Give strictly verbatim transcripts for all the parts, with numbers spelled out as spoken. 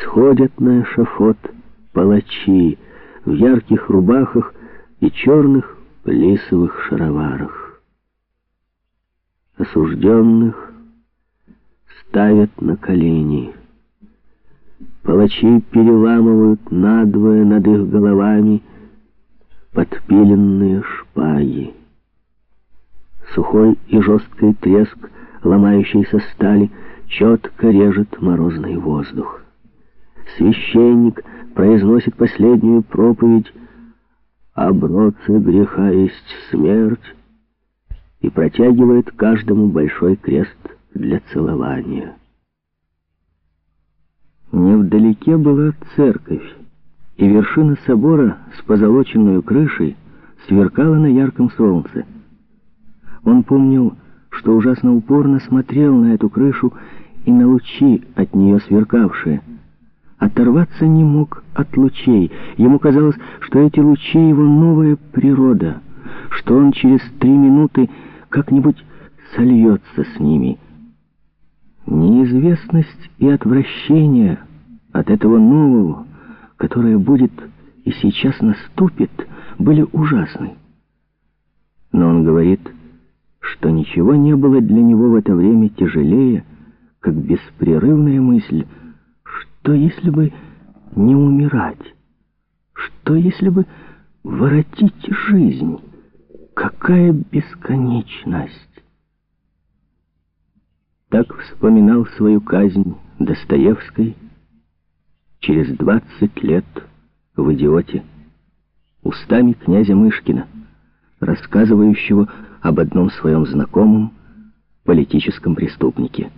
Сходят на эшафот палачи в ярких рубахах и черных плисовых шароварах. Осужденных ставят на колени. Палачи переламывают надвое над их головами подпиленные шпаги. Сухой и жесткий треск ломающейся стали четко режет морозный воздух. Священник произносит последнюю проповедь «О броце греха есть смерть» и протягивает каждому большой крест для целования. Невдалеке была церковь, и вершина собора с позолоченной крышей сверкала на ярком солнце. Он помнил, что ужасно упорно смотрел на эту крышу и на лучи от нее сверкавшие. Оторваться не мог от лучей. Ему казалось, что эти лучи — его новая природа, что он через три минуты как-нибудь сольется с ними. Неизвестность и отвращение от этого нового, которое будет и сейчас наступит, были ужасны. Но он говорит, что ничего не было для него в это время тяжелее, как беспрерывная мысль, что если бы не умирать, что если бы воротить жизнь, какая бесконечность. Так вспоминал свою казнь Достоевский через двадцать лет в «Идиоте» устами князя Мышкина, рассказывающего об одном своем знакомом политическом преступнике.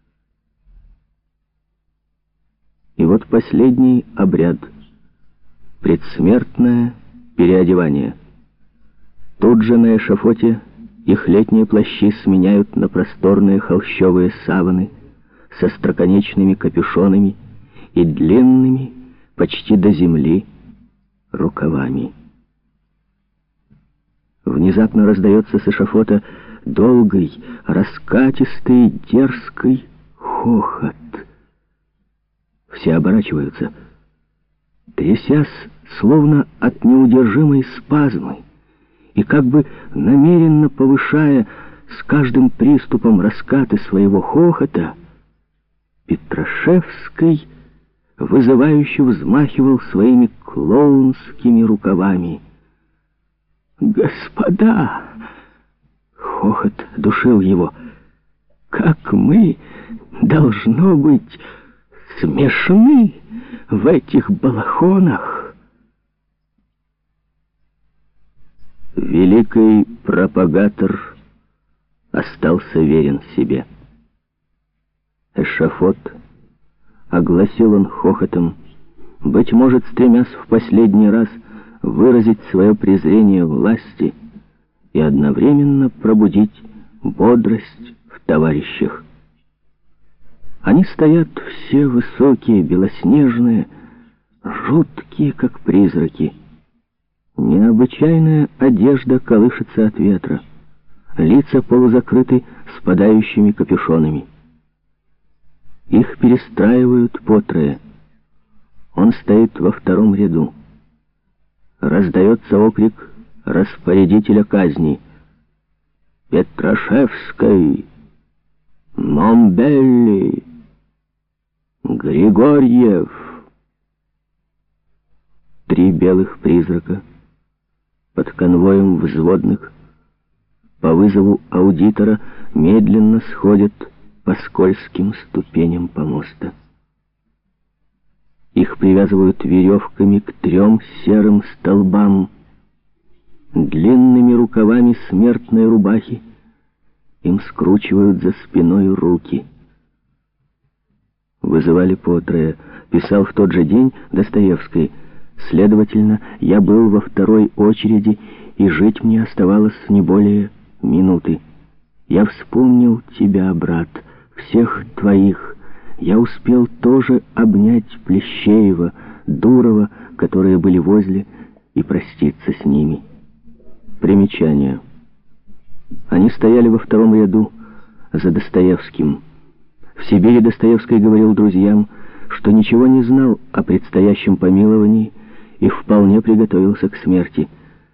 И вот последний обряд — предсмертное переодевание. Тут же на эшафоте их летние плащи сменяют на просторные холщовые саваны со остроконечными капюшонами и длинными, почти до земли, рукавами. Внезапно раздается с эшафота долгий, раскатистый, дерзкий хохот. Все оборачиваются, трясясь, словно от неудержимой спазмы, и как бы намеренно повышая с каждым приступом раскаты своего хохота, Петрашевский вызывающе взмахивал своими клоунскими рукавами. «Господа!» — хохот душил его. «Как мы, должно быть, смешны в этих балахонах!» Великий пропагатор остался верен себе. Эшафот огласил он хохотом, быть может, стремясь в последний раз выразить свое презрение власти и одновременно пробудить бодрость в товарищах. Они стоят все высокие, белоснежные, жуткие, как призраки. Необычайная одежда колышется от ветра. Лица полузакрыты спадающими капюшонами. Их перестраивают по трое. Он стоит во втором ряду. Раздается окрик распорядителя казни. «Петрашевский! Момбелли! Григорьев!» Три белых призрака под конвоем взводных по вызову аудитора медленно сходят по скользким ступеням помоста. Их привязывают веревками к трем серым столбам. Длинными рукавами смертной рубахи им скручивают за спиной руки. Вызывали по трое, писал в тот же день Достоевский. Следовательно, я был во второй очереди, и жить мне оставалось не более минуты. Я вспомнил тебя, брат, всех твоих. Я успел тоже обнять Плещеева, Дурова, которые были возле, и проститься с ними. Примечание. Они стояли во втором ряду за Достоевским. В Сибири Достоевский говорил друзьям, что ничего не знал о предстоящем помиловании и вполне приготовился к смерти.